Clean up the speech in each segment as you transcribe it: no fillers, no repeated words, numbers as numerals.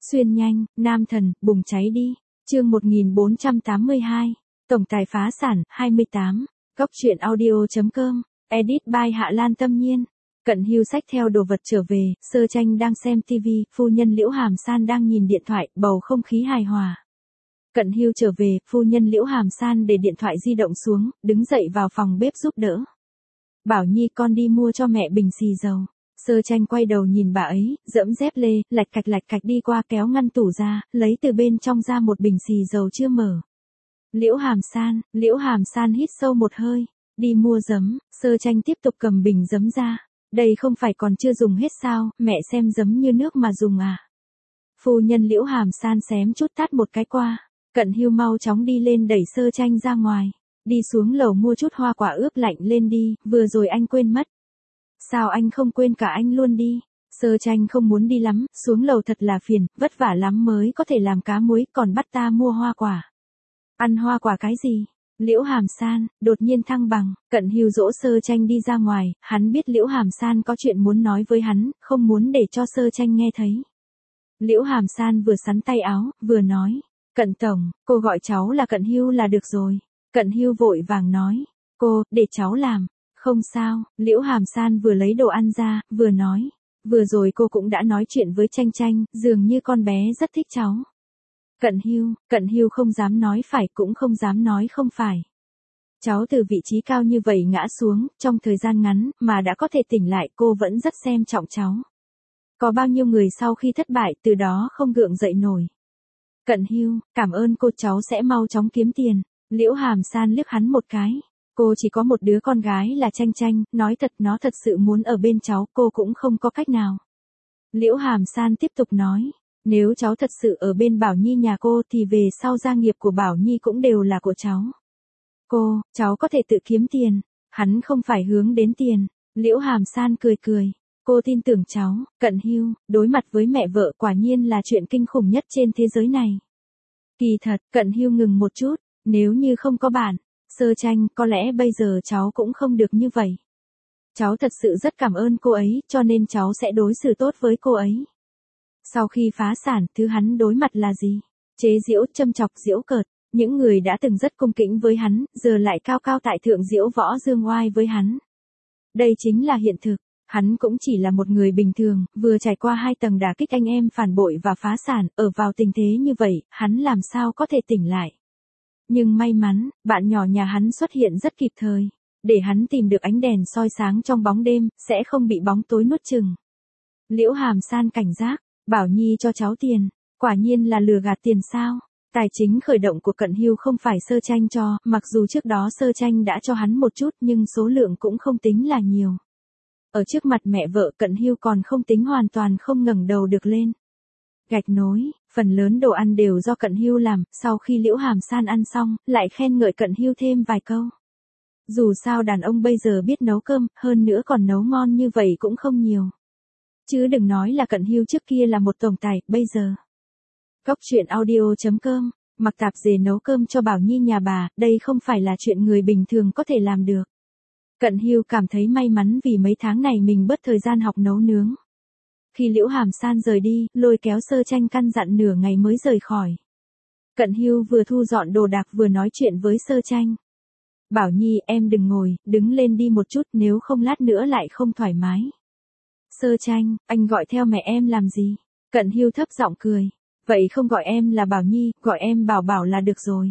Xuyên nhanh, nam thần, bùng cháy đi. Chương 1482. Tổng tài phá sản, 28. Góc truyện audio.com. Edit by Hạ Lan Tâm Nhiên. Cận Hưu xách theo đồ vật trở về, Sơ Tranh đang xem TV, phu nhân Liễu Hàm San đang nhìn điện thoại, bầu không khí hài hòa. Cận Hưu trở về, phu nhân Liễu Hàm San để điện thoại di động xuống, đứng dậy vào phòng bếp giúp đỡ. Bảo Nhi, con đi mua cho mẹ bình xì dầu. Sơ Tranh quay đầu nhìn bà ấy, dẫm dép lê, lạch cạch đi qua kéo ngăn tủ ra, lấy từ bên trong ra một bình xì dầu chưa mở. Liễu Hàm San hít sâu một hơi, đi mua giấm. Sơ Tranh tiếp tục cầm bình giấm ra. Đây không phải còn chưa dùng hết sao, mẹ xem giấm như nước mà dùng à. Phu nhân Liễu Hàm San xém chút tát một cái qua. Cận Hưu mau chóng đi lên đẩy Sơ Tranh ra ngoài. Đi xuống lầu mua chút hoa quả ướp lạnh lên đi, vừa rồi anh quên mất. Sao anh không quên cả anh luôn đi. Sơ Tranh không muốn đi lắm, xuống lầu thật là phiền, vất vả lắm mới có thể làm cá muối, còn bắt ta mua hoa quả. Ăn hoa quả cái gì? Liễu Hàm San, đột nhiên thăng bằng. Cận Hưu dỗ Sơ Tranh đi ra ngoài, hắn biết Liễu Hàm San có chuyện muốn nói với hắn, không muốn để cho Sơ Tranh nghe thấy. Liễu Hàm San vừa xắn tay áo, vừa nói, Cận tổng, cô gọi cháu là Cận Hưu là được rồi. Cận Hưu vội vàng nói, cô, để cháu làm. Không sao, Liễu Hàm San vừa lấy đồ ăn ra, vừa nói, vừa rồi cô cũng đã nói chuyện với Tranh Tranh, dường như con bé rất thích cháu. Cận Hưu không dám nói phải cũng không dám nói không phải. Cháu từ vị trí cao như vậy ngã xuống, trong thời gian ngắn, mà đã có thể tỉnh lại, cô vẫn rất xem trọng cháu. Có bao nhiêu người sau khi thất bại, từ đó không gượng dậy nổi. Cận Hưu, cảm ơn cô, cháu sẽ mau chóng kiếm tiền. Liễu Hàm San liếc hắn một cái. Cô chỉ có một đứa con gái là Tranh Tranh, nói thật nó thật sự muốn ở bên cháu, cô cũng không có cách nào. Liễu Hàm San tiếp tục nói, nếu cháu thật sự ở bên Bảo Nhi nhà cô thì về sau gia nghiệp của Bảo Nhi cũng đều là của cháu. Cháu có thể tự kiếm tiền, hắn không phải hướng đến tiền. Liễu Hàm San cười, cô tin tưởng cháu. Cận Hưu, đối mặt với mẹ vợ quả nhiên là chuyện kinh khủng nhất trên thế giới này. Kỳ thật, Cận Hưu ngừng một chút, nếu như không có bạn, Sơ Tranh, có lẽ bây giờ cháu cũng không được như vậy. Cháu thật sự rất cảm ơn cô ấy, cho nên cháu sẽ đối xử tốt với cô ấy. Sau khi phá sản, thứ hắn đối mặt là gì? Chế giễu, châm chọc, giễu cợt. Những người đã từng rất cung kính với hắn, giờ lại cao cao tại thượng giễu võ dương oai với hắn. Đây chính là hiện thực. Hắn cũng chỉ là một người bình thường, vừa trải qua 2 tầng đả kích anh em phản bội và phá sản, ở vào tình thế như vậy, hắn làm sao có thể tỉnh lại. Nhưng may mắn, bạn nhỏ nhà hắn xuất hiện rất kịp thời, để hắn tìm được ánh đèn soi sáng trong bóng đêm, sẽ không bị bóng tối nuốt chửng. Liễu Hàm San cảnh giác, Bảo Nhi cho cháu tiền, quả nhiên là lừa gạt tiền sao? Tài chính khởi động của Cận Hưu không phải Sơ Tranh cho, mặc dù trước đó Sơ Tranh đã cho hắn một chút nhưng số lượng cũng không tính là nhiều. Ở trước mặt mẹ vợ Cận Hưu còn không tính hoàn toàn không ngẩng đầu được lên. Gạch nối, phần lớn đồ ăn đều do Cận Hưu làm, sau khi Liễu Hàm San ăn xong, lại khen ngợi Cận Hưu thêm vài câu. Dù sao đàn ông bây giờ biết nấu cơm, hơn nữa còn nấu ngon như vậy cũng không nhiều. Chứ đừng nói là Cận Hưu trước kia là một tổng tài, bây giờ. Góc truyện audio.com, mặc tạp dề nấu cơm cho Bảo Nhi nhà bà, đây không phải là chuyện người bình thường có thể làm được. Cận Hưu cảm thấy may mắn vì mấy tháng này mình bớt thời gian học nấu nướng. Khi Liễu Hàm San rời đi, lôi kéo Sơ Tranh căn dặn nửa ngày mới rời khỏi. Cận Hưu vừa thu dọn đồ đạc vừa nói chuyện với Sơ Tranh. Bảo Nhi, em đừng ngồi, đứng lên đi một chút, nếu không lát nữa lại không thoải mái. Sơ Tranh, anh gọi theo mẹ em làm gì? Cận Hưu thấp giọng cười. Vậy không gọi em là Bảo Nhi, gọi em Bảo Bảo là được rồi.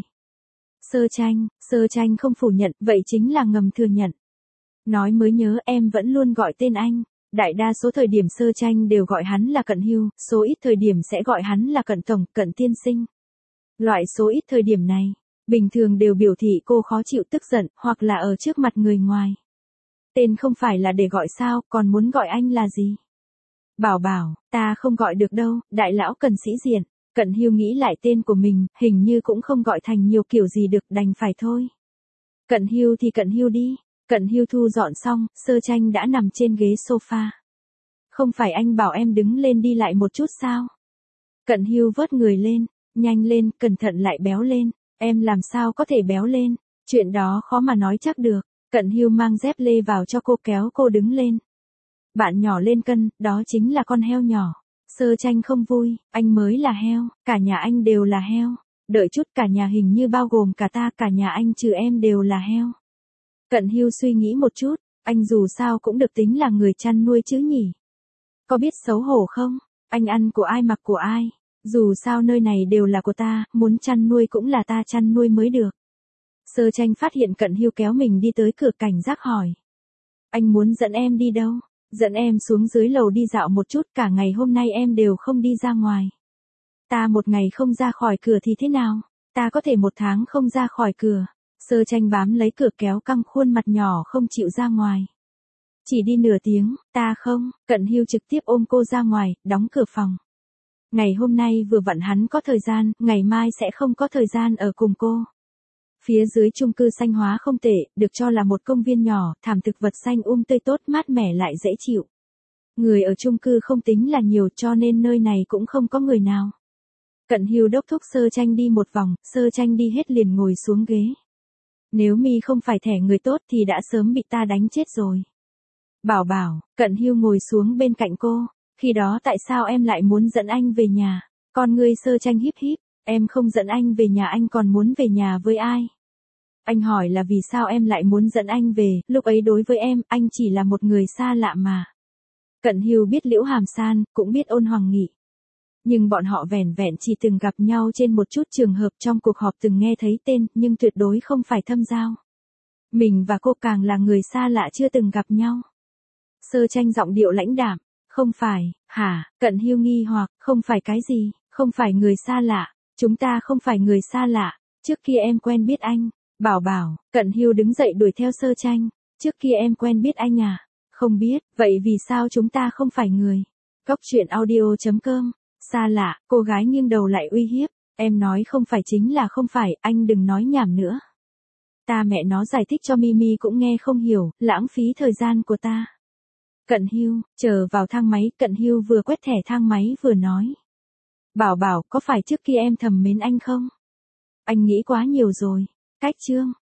Sơ Tranh không phủ nhận, vậy chính là ngầm thừa nhận. Nói mới nhớ em vẫn luôn gọi tên anh. Đại đa số thời điểm Sơ Tranh đều gọi hắn là Cận Hưu, số ít thời điểm sẽ gọi hắn là Cận tổng, Cận tiên sinh. Loại số ít thời điểm này, bình thường đều biểu thị cô khó chịu tức giận, hoặc là ở trước mặt người ngoài. Tên không phải là để gọi sao, còn muốn gọi anh là gì? Bảo Bảo, ta không gọi được đâu, đại lão cần sĩ diện. Cận Hưu nghĩ lại tên của mình, hình như cũng không gọi thành nhiều kiểu gì được, đành phải thôi. Cận Hưu thì Cận Hưu đi. Cận Hưu thu dọn xong, Sơ Tranh đã nằm trên ghế sofa. Không phải anh bảo em đứng lên đi lại một chút sao? Cận Hưu vớt người lên, nhanh lên, cẩn thận lại béo lên. Em làm sao có thể béo lên? Chuyện đó khó mà nói chắc được. Cận Hưu mang dép lê vào cho cô, kéo cô đứng lên. Bạn nhỏ lên cân, đó chính là con heo nhỏ. Sơ Tranh không vui, anh mới là heo, cả nhà anh đều là heo. Đợi chút, cả nhà hình như bao gồm cả ta, cả nhà anh trừ em đều là heo. Cận Hưu suy nghĩ một chút, anh dù sao cũng được tính là người chăn nuôi chứ nhỉ. Có biết xấu hổ không? Anh ăn của ai mặc của ai? Dù sao nơi này đều là của ta, muốn chăn nuôi cũng là ta chăn nuôi mới được. Sơ Tranh phát hiện Cận Hưu kéo mình đi tới cửa, cảnh giác hỏi. Anh muốn dẫn em đi đâu? Dẫn em xuống dưới lầu đi dạo một chút, cả ngày hôm nay em đều không đi ra ngoài. Ta một ngày không ra khỏi cửa thì thế nào? Ta có thể một tháng không ra khỏi cửa. Sơ Tranh bám lấy cửa kéo căng khuôn mặt nhỏ không chịu ra ngoài. Chỉ đi nửa tiếng, ta không. Cận Hưu trực tiếp ôm cô ra ngoài, đóng cửa phòng. Ngày hôm nay vừa vặn hắn có thời gian, ngày mai sẽ không có thời gian ở cùng cô. Phía dưới chung cư xanh hóa không tệ, được cho là một công viên nhỏ, thảm thực vật xanh tươi tốt, mát mẻ lại dễ chịu. Người ở chung cư không tính là nhiều, cho nên nơi này cũng không có người nào. Cận Hưu đốc thúc Sơ Tranh đi một vòng, Sơ Tranh đi hết liền ngồi xuống ghế. Nếu mi không phải thẻ người tốt thì đã sớm bị ta đánh chết rồi. Bảo bảo, Cận Hưu ngồi xuống bên cạnh cô. Khi đó tại sao em lại muốn dẫn anh về nhà? Con ngươi Sơ Tranh híp híp, em không dẫn anh về nhà, anh còn muốn về nhà với ai? Anh hỏi là vì sao em lại muốn dẫn anh về, lúc ấy đối với em, anh chỉ là một người xa lạ mà. Cận Hưu biết Liễu Hàm San, cũng biết Ôn Hoàng Nghị. Nhưng bọn họ vẻn vẹn chỉ từng gặp nhau trên một chút trường hợp trong cuộc họp, từng nghe thấy tên, nhưng tuyệt đối không phải thâm giao. Mình và cô càng là người xa lạ chưa từng gặp nhau. Sơ Tranh giọng điệu lãnh đạm. Không phải, hả? Cận Hưu nghi hoặc, không phải cái gì? Không phải người xa lạ. Chúng ta không phải người xa lạ. Trước kia em quen biết anh. Bảo bảo, Cận Hưu đứng dậy đuổi theo Sơ Tranh. Trước kia em quen biết anh à? Không biết, vậy vì sao chúng ta không phải người? Góc truyện audio.com. Xa lạ, cô gái nghiêng đầu lại uy hiếp. Em nói không phải chính là không phải, anh đừng nói nhảm nữa. Ta mẹ nó giải thích cho Mimi cũng nghe không hiểu, lãng phí thời gian của ta. Cận Hưu, chờ vào thang máy, Cận Hưu vừa quét thẻ thang máy vừa nói. Bảo bảo, có phải trước kia em thầm mến anh không? Anh nghĩ quá nhiều rồi. Cách chương.